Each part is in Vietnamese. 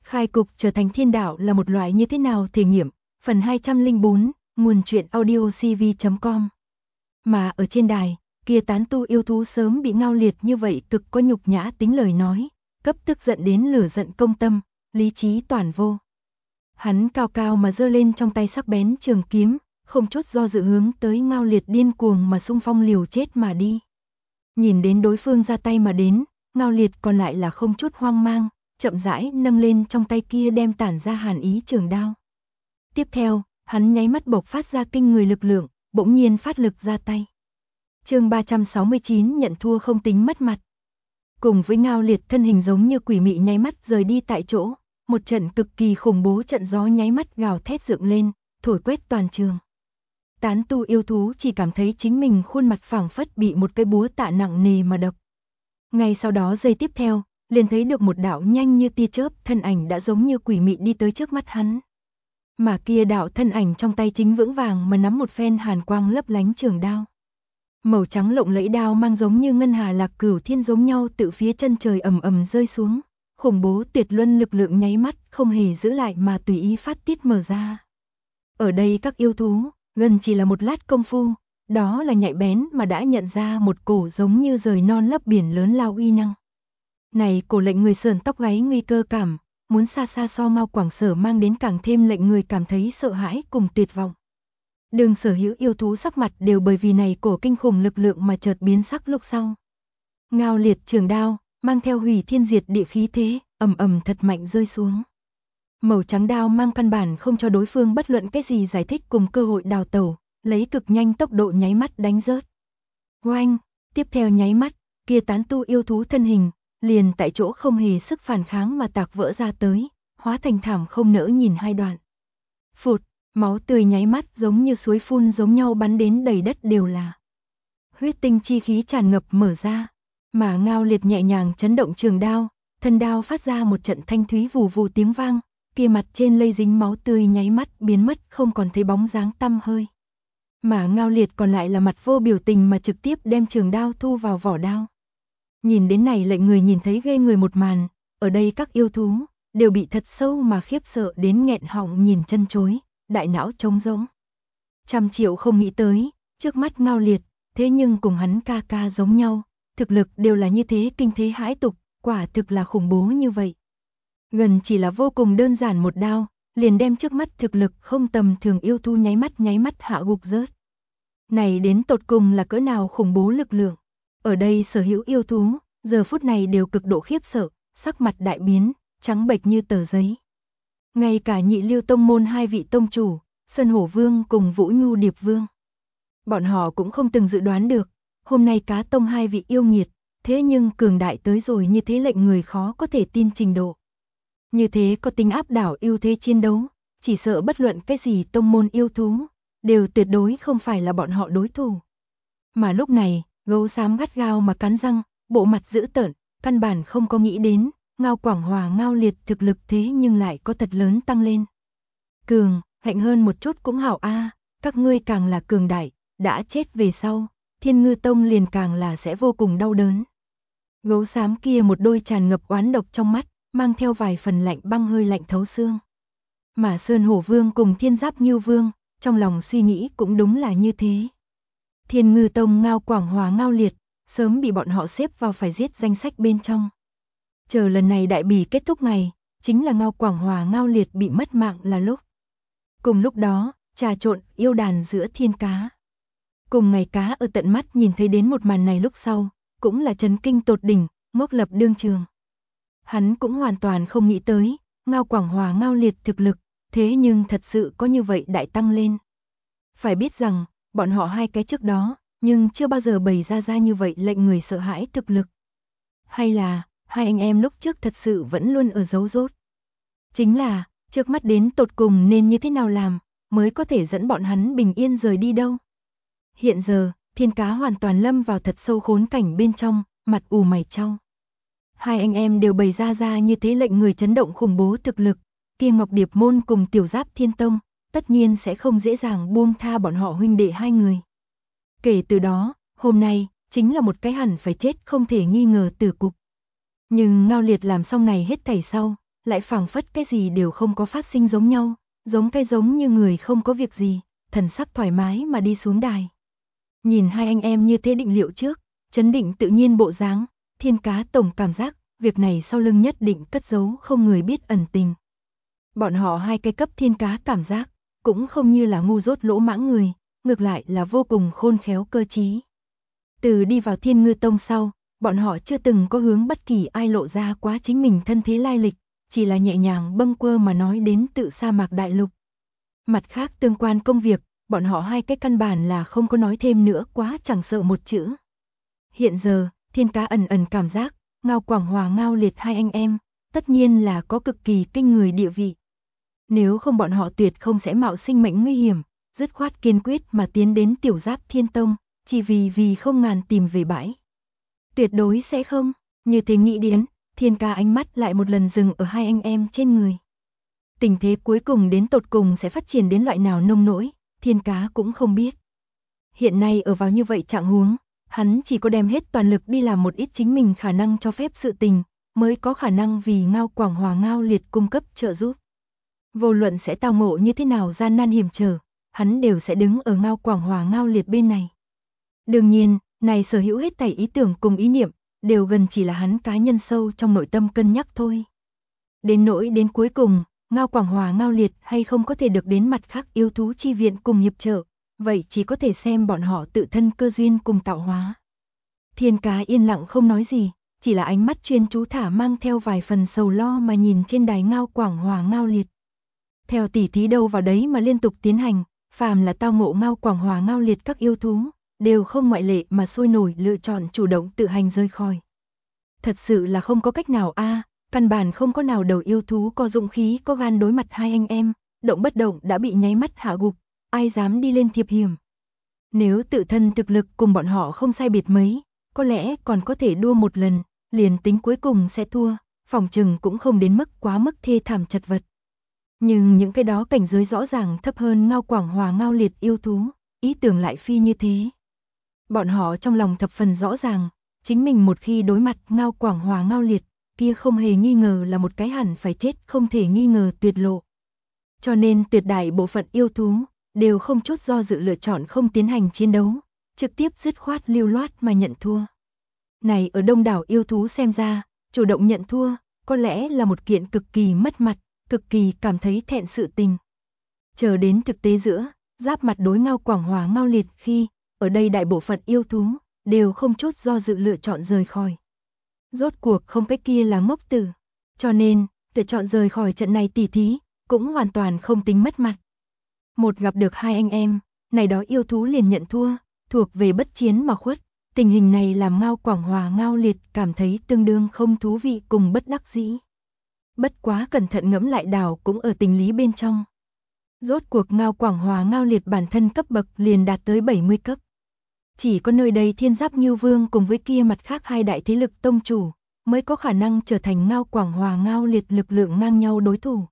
Khai cục trở thành thiên đạo là một loại như thế nào thể nghiệm, phần 204, nguồn truyện audio cv.com. Mà ở trên đài, kia tán tu yêu thú sớm bị Ngao Liệt như vậy cực có nhục nhã tính lời nói, cấp tức giận đến lửa giận công tâm, lý trí toàn vô. Hắn cao cao mà giơ lên trong tay sắc bén trường kiếm, không chút do dự hướng tới Ngao Liệt điên cuồng mà xung phong liều chết mà đi. Nhìn đến đối phương ra tay mà đến, Ngao Liệt còn lại là không chút hoang mang, chậm rãi nâng lên trong tay kia đem tản ra hàn ý trường đao. Tiếp theo, hắn nháy mắt bộc phát ra kinh người lực lượng, bỗng nhiên phát lực ra tay. Chương 369 nhận thua không tính mất mặt. Cùng với Ngao Liệt thân hình giống như quỷ mị nháy mắt rời đi tại chỗ, một trận cực kỳ khủng bố trận gió nháy mắt gào thét dựng lên, thổi quét toàn trường. Tán tu yêu thú chỉ cảm thấy chính mình khuôn mặt phảng phất bị một cây búa tạ nặng nề mà đập. Ngay sau đó giây tiếp theo, liền thấy được một đạo nhanh như tia chớp thân ảnh đã giống như quỷ mị đi tới trước mắt hắn. Mà kia đạo thân ảnh trong tay chính vững vàng mà nắm một phen hàn quang lấp lánh trường đao. Màu trắng lộng lẫy đao mang giống như ngân hà lạc cửu thiên giống nhau tự phía chân trời ầm ầm rơi xuống, khủng bố tuyệt luân lực lượng nháy mắt không hề giữ lại mà tùy ý phát tiết mở ra. Ở đây các yêu thú, gần chỉ là một lát công phu, đó là nhạy bén mà đã nhận ra một cổ giống như rời non lấp biển lớn lao uy năng. Này cổ lệnh người sờn tóc gáy nguy cơ cảm, muốn xa xa so Mao Quảng Sở mang đến càng thêm lệnh người cảm thấy sợ hãi cùng tuyệt vọng. Đường sở hữu yêu thú sắc mặt đều bởi vì này cổ kinh khủng lực lượng mà chợt biến sắc lúc sau. Ngao Liệt trường đao, mang theo hủy thiên diệt địa khí thế, ầm ầm thật mạnh rơi xuống. Màu trắng đao mang căn bản không cho đối phương bất luận cái gì giải thích cùng cơ hội đào tẩu, lấy cực nhanh tốc độ nháy mắt đánh rớt. Oanh, tiếp theo nháy mắt, kia tán tu yêu thú thân hình, liền tại chỗ không hề sức phản kháng mà tạc vỡ ra tới, hóa thành thảm không nỡ nhìn hai đoạn. Phụt, máu tươi nháy mắt giống như suối phun giống nhau bắn đến đầy đất đều là. Huyết tinh chi khí tràn ngập mở ra, mà Ngao Liệt nhẹ nhàng chấn động trường đao, thân đao phát ra một trận thanh thúy vù vù tiếng vang, kia mặt trên lây dính máu tươi nháy mắt biến mất không còn thấy bóng dáng tăm hơi. Mà Ngao Liệt còn lại là mặt vô biểu tình mà trực tiếp đem trường đao thu vào vỏ đao. Nhìn đến này lệnh người nhìn thấy ghê người một màn, ở đây các yêu thú đều bị thật sâu mà khiếp sợ đến nghẹn họng nhìn chân chối, đại não trống rỗng. Trăm triệu không nghĩ tới, trước mắt Ngao Liệt, thế nhưng cùng hắn ca ca giống nhau, thực lực đều là như thế kinh thế hãi tục, quả thực là khủng bố như vậy. Gần chỉ là vô cùng đơn giản một đao, liền đem trước mắt thực lực không tầm thường yêu thú nháy mắt hạ gục rớt. Này đến tột cùng là cỡ nào khủng bố lực lượng. Ở đây sở hữu yêu thú, giờ phút này đều cực độ khiếp sợ, sắc mặt đại biến, trắng bệch như tờ giấy. Ngay cả Nhị Lưu tông môn hai vị tông chủ, Sơn Hổ Vương cùng Vũ Nhu Điệp Vương. Bọn họ cũng không từng dự đoán được, hôm nay Cá Tông hai vị yêu nghiệt, thế nhưng cường đại tới rồi như thế lệnh người khó có thể tin trình độ. Như thế có tính áp đảo ưu thế chiến đấu, chỉ sợ bất luận cái gì tông môn yêu thú, đều tuyệt đối không phải là bọn họ đối thủ. Mà lúc này, gấu xám gắt gao mà cắn răng, bộ mặt dữ tợn, căn bản không có nghĩ đến, Ngao Quảng Hòa Ngao Liệt thực lực thế nhưng lại có thật lớn tăng lên. Cường, hạnh hơn một chút cũng hảo a, các ngươi càng là cường đại, đã chết về sau, Thiên Ngư Tông liền càng là sẽ vô cùng đau đớn. Gấu xám kia một đôi tràn ngập oán độc trong mắt, mang theo vài phần lạnh băng hơi lạnh thấu xương. Mà Sơn Hổ Vương cùng Thiên Giáp Ngưu Vương, trong lòng suy nghĩ cũng đúng là như thế. Thiên Ngư Tông Ngao Quảng Hòa Ngao Liệt, sớm bị bọn họ xếp vào phải giết danh sách bên trong. Chờ lần này đại bỉ kết thúc ngày, chính là Ngao Quảng Hòa Ngao Liệt bị mất mạng là lúc. Cùng lúc đó, trà trộn yêu đàn giữa thiên cá. Cùng ngày cá ở tận mắt nhìn thấy đến một màn này lúc sau, cũng là chấn kinh tột đỉnh, ngốc lập đương trường. Hắn cũng hoàn toàn không nghĩ tới, Ngao Quảng Hòa Ngao Liệt thực lực, thế nhưng thật sự có như vậy đại tăng lên. Phải biết rằng, bọn họ hai cái trước đó, nhưng chưa bao giờ bày ra như vậy lệnh người sợ hãi thực lực. Hay là, hai anh em lúc trước thật sự vẫn luôn ở giấu rốt. Chính là, trước mắt đến tột cùng nên như thế nào làm, mới có thể dẫn bọn hắn bình yên rời đi đâu. Hiện giờ, thiên cá hoàn toàn lâm vào thật sâu khốn cảnh bên trong, mặt ù mày chau. Hai anh em đều bày ra như thế lệnh người chấn động khủng bố thực lực, kia Ngọc Điệp Môn cùng Tiểu Giáp Thiên Tông, tất nhiên sẽ không dễ dàng buông tha bọn họ huynh đệ hai người. Kể từ đó, hôm nay, chính là một cái hẳn phải chết không thể nghi ngờ tử cục. Nhưng Ngao Liệt làm xong này hết thảy sau, lại phảng phất cái gì đều không có phát sinh giống nhau, giống như người không có việc gì, thần sắc thoải mái mà đi xuống đài. Nhìn hai anh em như thế định liệu trước, chấn định tự nhiên bộ dáng, Thiên Cá tổng cảm giác, việc này sau lưng nhất định cất giấu không người biết ẩn tình. Bọn họ hai cái cấp Thiên Cá cảm giác, cũng không như là ngu dốt lỗ mãng người, ngược lại là vô cùng khôn khéo cơ trí. Từ đi vào Thiên Ngư Tông sau, bọn họ chưa từng có hướng bất kỳ ai lộ ra quá chính mình thân thế lai lịch, chỉ là nhẹ nhàng bâng quơ mà nói đến tự sa mạc đại lục. Mặt khác tương quan công việc, bọn họ hai cái căn bản là không có nói thêm nữa quá chẳng sợ một chữ. Hiện giờ, Thiên Cá ẩn ẩn cảm giác, Ngao Quảng Hòa Ngao Liệt hai anh em, tất nhiên là có cực kỳ kinh người địa vị. Nếu không bọn họ tuyệt không sẽ mạo sinh mệnh nguy hiểm, dứt khoát kiên quyết mà tiến đến Tiểu Giáp Thiên Tông, chỉ vì không ngàn tìm về bãi. Tuyệt đối sẽ không, như thế nghĩ đến, Thiên Cá ánh mắt lại một lần dừng ở hai anh em trên người. Tình thế cuối cùng đến tột cùng sẽ phát triển đến loại nào nông nỗi, Thiên Cá cũng không biết. Hiện nay ở vào như vậy trạng huống, hắn chỉ có đem hết toàn lực đi làm một ít chính mình khả năng cho phép sự tình, mới có khả năng vì Ngao Quảng Hòa Ngao Liệt cung cấp trợ giúp. Vô luận sẽ tao ngộ như thế nào gian nan hiểm trở, hắn đều sẽ đứng ở Ngao Quảng Hòa Ngao Liệt bên này. Đương nhiên, này sở hữu hết thảy ý tưởng cùng ý niệm, đều gần chỉ là hắn cá nhân sâu trong nội tâm cân nhắc thôi. Đến nỗi đến cuối cùng, Ngao Quảng Hòa Ngao Liệt hay không có thể được đến mặt khác yêu thú chi viện cùng hiệp trợ, vậy chỉ có thể xem bọn họ tự thân cơ duyên cùng tạo hóa. Thiên Cá yên lặng không nói gì, chỉ là ánh mắt chuyên chú thả mang theo vài phần sầu lo mà nhìn trên đài Ngao Quảng Hòa Ngao Liệt. Theo tỉ thí đâu vào đấy mà liên tục tiến hành, phàm là tao ngộ Ngao Quảng Hòa Ngao Liệt các yêu thú, đều không ngoại lệ mà sôi nổi lựa chọn chủ động tự hành rời khỏi. Thật sự là không có cách nào căn bản không có nào đầu yêu thú có dũng khí có gan đối mặt hai anh em, động bất động đã bị nháy mắt hạ gục, ai dám đi lên thiệp hiểm. Nếu tự thân thực lực cùng bọn họ không sai biệt mấy, có lẽ còn có thể đua một lần, liền tính cuối cùng sẽ thua, phòng chừng cũng không đến mức quá mức thê thảm chật vật. Nhưng những cái đó cảnh giới rõ ràng thấp hơn Ngao Quảng Hòa Ngao Liệt yêu thú, ý tưởng lại phi như thế. Bọn họ trong lòng thập phần rõ ràng, chính mình một khi đối mặt Ngao Quảng Hòa Ngao Liệt, kia không hề nghi ngờ là một cái hẳn phải chết không thể nghi ngờ tuyệt lộ. Cho nên tuyệt đại bộ phận yêu thú, đều không chút do dự lựa chọn không tiến hành chiến đấu, trực tiếp dứt khoát lưu loát mà nhận thua. Này ở đông đảo yêu thú xem ra, chủ động nhận thua, có lẽ là một kiện cực kỳ mất mặt, cực kỳ cảm thấy thẹn sự tình. Chờ đến thực tế giữa, giáp mặt đối Ngao Quảng Hòa Ngao Liệt khi, ở đây đại bộ phận yêu thú, đều không chút do dự lựa chọn rời khỏi. Rốt cuộc không cái kia là ngốc tử, cho nên, lựa chọn rời khỏi trận này tỉ thí, cũng hoàn toàn không tính mất mặt. Một gặp được hai anh em, này đó yêu thú liền nhận thua, thuộc về bất chiến mà khuất. Tình hình này làm Ngao Quảng Hòa Ngao Liệt cảm thấy tương đương không thú vị cùng bất đắc dĩ. Bất quá cẩn thận ngẫm lại đảo cũng ở tình lý bên trong. Rốt cuộc Ngao Quảng Hòa Ngao Liệt bản thân cấp bậc liền đạt tới 70 cấp. Chỉ có nơi đây Thiên Giáp Ngưu Vương cùng với kia mặt khác hai đại thế lực tông chủ, mới có khả năng trở thành Ngao Quảng Hòa Ngao Liệt lực lượng ngang nhau đối thủ.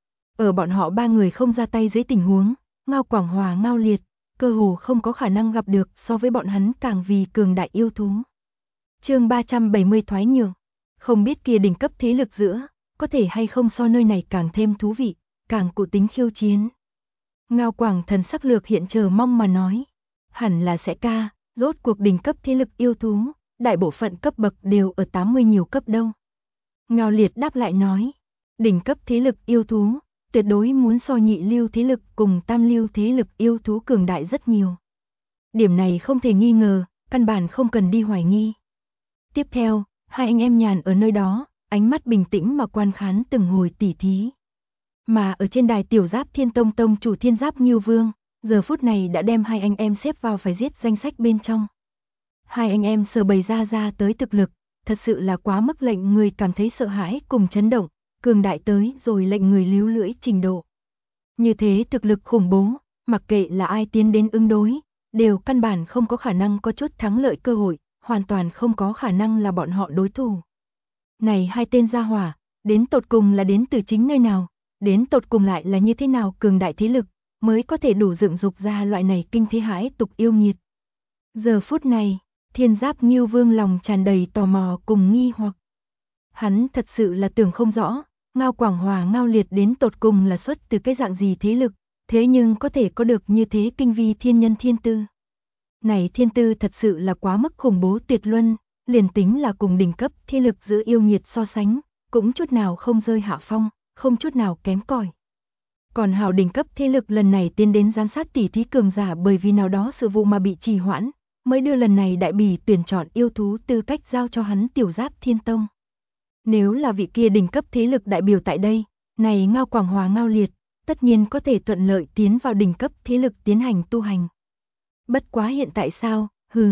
Ở bọn họ ba người không ra tay dưới tình huống, Ngao Quảng Hòa Ngao Liệt, cơ hồ không có khả năng gặp được so với bọn hắn càng vì cường đại yêu thú. Chương 370 thoái nhường, không biết kia đỉnh cấp thế lực giữa, có thể hay không so nơi này càng thêm thú vị, càng cụ tính khiêu chiến. Ngao Quảng thần sắc lược hiện chờ mong mà nói, hẳn là sẽ rốt cuộc đỉnh cấp thế lực yêu thú, đại bộ phận cấp bậc đều ở 80 nhiều cấp đâu. Ngao Liệt đáp lại nói, đỉnh cấp thế lực yêu thú, tuyệt đối muốn so nhị lưu thế lực cùng tam lưu thế lực yêu thú cường đại rất nhiều. Điểm này không thể nghi ngờ, căn bản không cần đi hoài nghi. Tiếp theo, hai anh em nhàn ở nơi đó, ánh mắt bình tĩnh mà quan khán từng hồi tỉ thí. Mà ở trên đài Tiểu Giáp Thiên Tông tông chủ Thiên Giáp Ngưu Vương, giờ phút này đã đem hai anh em xếp vào phải giết danh sách bên trong. Hai anh em sở bày ra tới thực lực, thật sự là quá mức lệnh người cảm thấy sợ hãi cùng chấn động, cường đại tới rồi lệnh người líu lưỡi trình độ. Như thế thực lực khủng bố, mặc kệ là ai tiến đến ứng đối, đều căn bản không có khả năng có chút thắng lợi cơ hội, hoàn toàn không có khả năng là bọn họ đối thủ. Này hai tên gia hỏa, đến tột cùng là đến từ chính nơi nào, đến tột cùng lại là như thế nào cường đại thế lực, mới có thể đủ dựng dục ra loại này kinh thế hãi tục yêu nghiệt. Giờ phút này, Thiên Giáp Ngưu Vương lòng tràn đầy tò mò cùng nghi hoặc. Hắn thật sự là tưởng không rõ, Ngao Quảng Hòa Ngao Liệt đến tột cùng là xuất từ cái dạng gì thế lực, thế nhưng có thể có được như thế kinh vi thiên nhân thiên tư. Này thiên tư thật sự là quá mức khủng bố tuyệt luân, liền tính là cùng đỉnh cấp thế lực giữa yêu nghiệt so sánh, cũng chút nào không rơi hạ phong, không chút nào kém cỏi. Còn hào đỉnh cấp thế lực lần này tiến đến giám sát tỉ thí cường giả bởi vì nào đó sự vụ mà bị trì hoãn, mới đưa lần này đại bỉ tuyển chọn yêu thú tư cách giao cho hắn Tiểu Giáp Thiên Tông. Nếu là vị kia đỉnh cấp thế lực đại biểu tại đây, này Ngao Quảng Hòa Ngao Liệt, tất nhiên có thể thuận lợi tiến vào đỉnh cấp thế lực tiến hành tu hành. Bất quá hiện tại sao,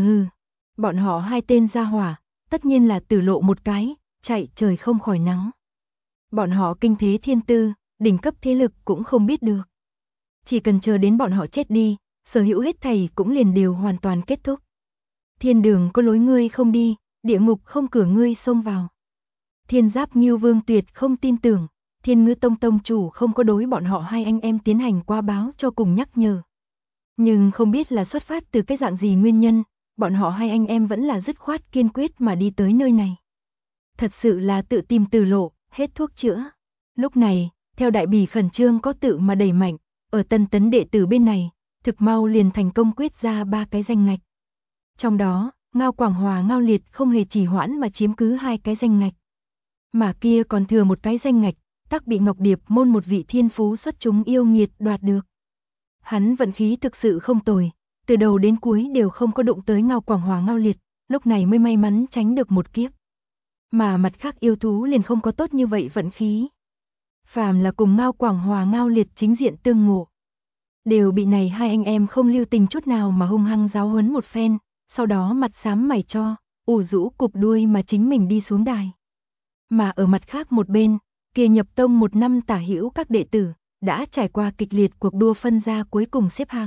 bọn họ hai tên gia hỏa, tất nhiên là tử lộ một cái, chạy trời không khỏi nắng. Bọn họ kinh thế thiên tư, đỉnh cấp thế lực cũng không biết được. Chỉ cần chờ đến bọn họ chết đi, sở hữu hết thảy cũng liền đều hoàn toàn kết thúc. Thiên đường có lối ngươi không đi, địa ngục không cửa ngươi xông vào. Thiên Giáp Ngưu Vương tuyệt không tin tưởng, Thiên Ngư Tông tông chủ không có đối bọn họ hai anh em tiến hành qua báo cho cùng nhắc nhở. Nhưng không biết là xuất phát từ cái dạng gì nguyên nhân, bọn họ hai anh em vẫn là dứt khoát kiên quyết mà đi tới nơi này. Thật sự là tự tìm tử lộ, hết thuốc chữa. Lúc này, theo đại bỉ khẩn trương có tự mà đẩy mạnh, ở Tân Tấn đệ tử bên này, thực mau liền thành công quyết ra 3 cái danh ngạch. Trong đó, Ngao Quảng Hòa Ngao Liệt không hề trì hoãn mà chiếm cứ 2 cái danh ngạch. Mà kia còn thừa một cái danh ngạch, tắc bị Ngọc Điệp môn một vị thiên phú xuất chúng yêu nghiệt đoạt được. Hắn vận khí thực sự không tồi, từ đầu đến cuối đều không có đụng tới Ngao Quảng Hòa Ngao Liệt, lúc này mới may mắn tránh được một kiếp. Mà mặt khác yêu thú liền không có tốt như vậy vận khí. Phàm là cùng Ngao Quảng Hòa Ngao Liệt chính diện tương ngộ, đều bị này hai anh em không lưu tình chút nào mà hung hăng giáo huấn một phen, sau đó mặt xám mày cho, ủ rũ cụp đuôi mà chính mình đi xuống đài. Mà ở mặt khác một bên, kia nhập tông 1 năm tả hữu các đệ tử, đã trải qua kịch liệt cuộc đua phân ra cuối cùng xếp hạng.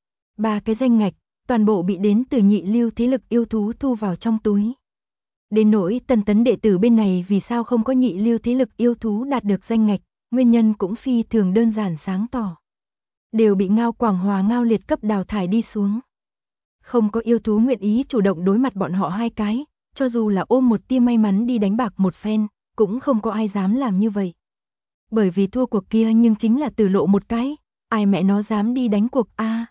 3 cái danh ngạch, toàn bộ bị đến từ nhị lưu thế lực yêu thú thu vào trong túi. Đến nỗi Tân Tấn đệ tử bên này vì sao không có nhị lưu thế lực yêu thú đạt được danh ngạch, nguyên nhân cũng phi thường đơn giản sáng tỏ. Đều bị Ngao Quảng Hòa Ngao Liệt cấp đào thải đi xuống. Không có yêu thú nguyện ý chủ động đối mặt bọn họ hai cái, cho dù là ôm một tia may mắn đi đánh bạc một phen, cũng không có ai dám làm như vậy. Bởi vì thua cuộc kia nhưng chính là tử lộ một cái, ai mẹ nó dám đi đánh cuộc a?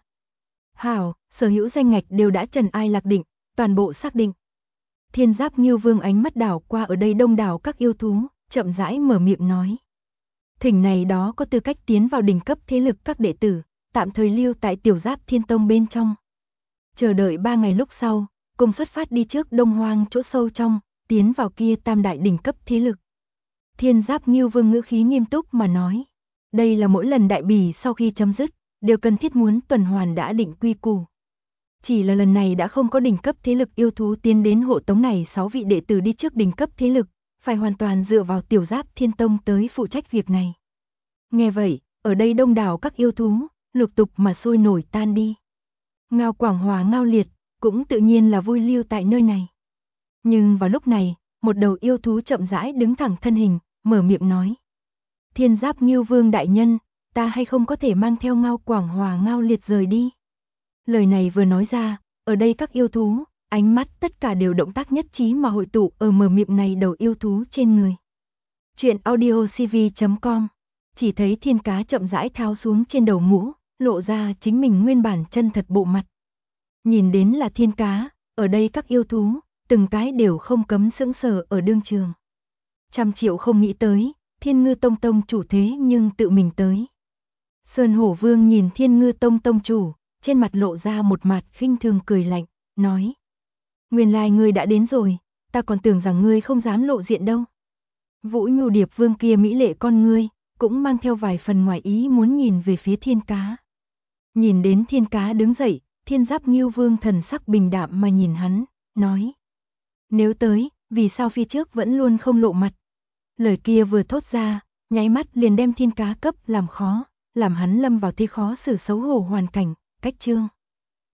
Hảo, sở hữu danh ngạch đều đã trần ai lạc định, toàn bộ xác định. Thiên Giáp Ngưu Vương ánh mắt đảo qua ở đây đông đảo các yêu thú, chậm rãi mở miệng nói. Thỉnh này đó có tư cách tiến vào đỉnh cấp thế lực các đệ tử, tạm thời lưu tại Tiểu Giáp Thiên Tông bên trong. Chờ đợi 3 ngày lúc sau, cùng xuất phát đi trước Đông Hoang chỗ sâu trong, tiến vào kia tam đại đỉnh cấp thế lực. Thiên Giáp Ngưu Vương ngữ khí nghiêm túc mà nói. Đây là mỗi lần đại bỉ sau khi chấm dứt, đều cần thiết muốn tuần hoàn đã định quy củ. Chỉ là lần này đã không có đỉnh cấp thế lực yêu thú tiến đến hộ tống này 6 vị đệ tử đi trước đỉnh cấp thế lực, phải hoàn toàn dựa vào Tiểu Giáp Thiên Tông tới phụ trách việc này. Nghe vậy, ở đây đông đảo các yêu thú, lục tục mà sôi nổi tan đi. Ngao Quảng Hòa Ngao Liệt, cũng tự nhiên là vui lưu tại nơi này. Nhưng vào lúc này, một đầu yêu thú chậm rãi đứng thẳng thân hình, mở miệng nói. Thiên Giáp Ngưu Vương đại nhân, ta hay không có thể mang theo Ngao Quảng Hòa Ngao Liệt rời đi. Lời này vừa nói ra, ở đây các yêu thú, ánh mắt tất cả đều động tác nhất trí mà hội tụ ở mở miệng này đầu yêu thú trên người. Chuyện audiocv.com. Chỉ thấy Thiên Cá chậm rãi tháo xuống trên đầu mũ, lộ ra chính mình nguyên bản chân thật bộ mặt. Nhìn đến là Thiên Cá, ở đây các yêu thú, từng cái đều không cấm sững sờ ở đương trường. Trăm triệu không nghĩ tới, Thiên Ngư Tông tông chủ thế nhưng tự mình tới. Sơn Hổ Vương nhìn Thiên Ngư Tông tông chủ, trên mặt lộ ra một mặt khinh thường cười lạnh, nói. Nguyên lai ngươi đã đến rồi, ta còn tưởng rằng ngươi không dám lộ diện đâu. Vũ Nhu Điệp Vương kia mỹ lệ con ngươi, cũng mang theo vài phần ngoài ý muốn nhìn về phía Thiên Cá. Nhìn đến Thiên Cá đứng dậy, Thiên Giáp Ngưu Vương thần sắc bình đạm mà nhìn hắn, nói. Nếu tới, vì sao phía trước vẫn luôn không lộ mặt? Lời kia vừa thốt ra, nháy mắt liền đem Thiên Cá cấp làm khó, làm hắn lâm vào thế khó xử xấu hổ hoàn cảnh, cách chương.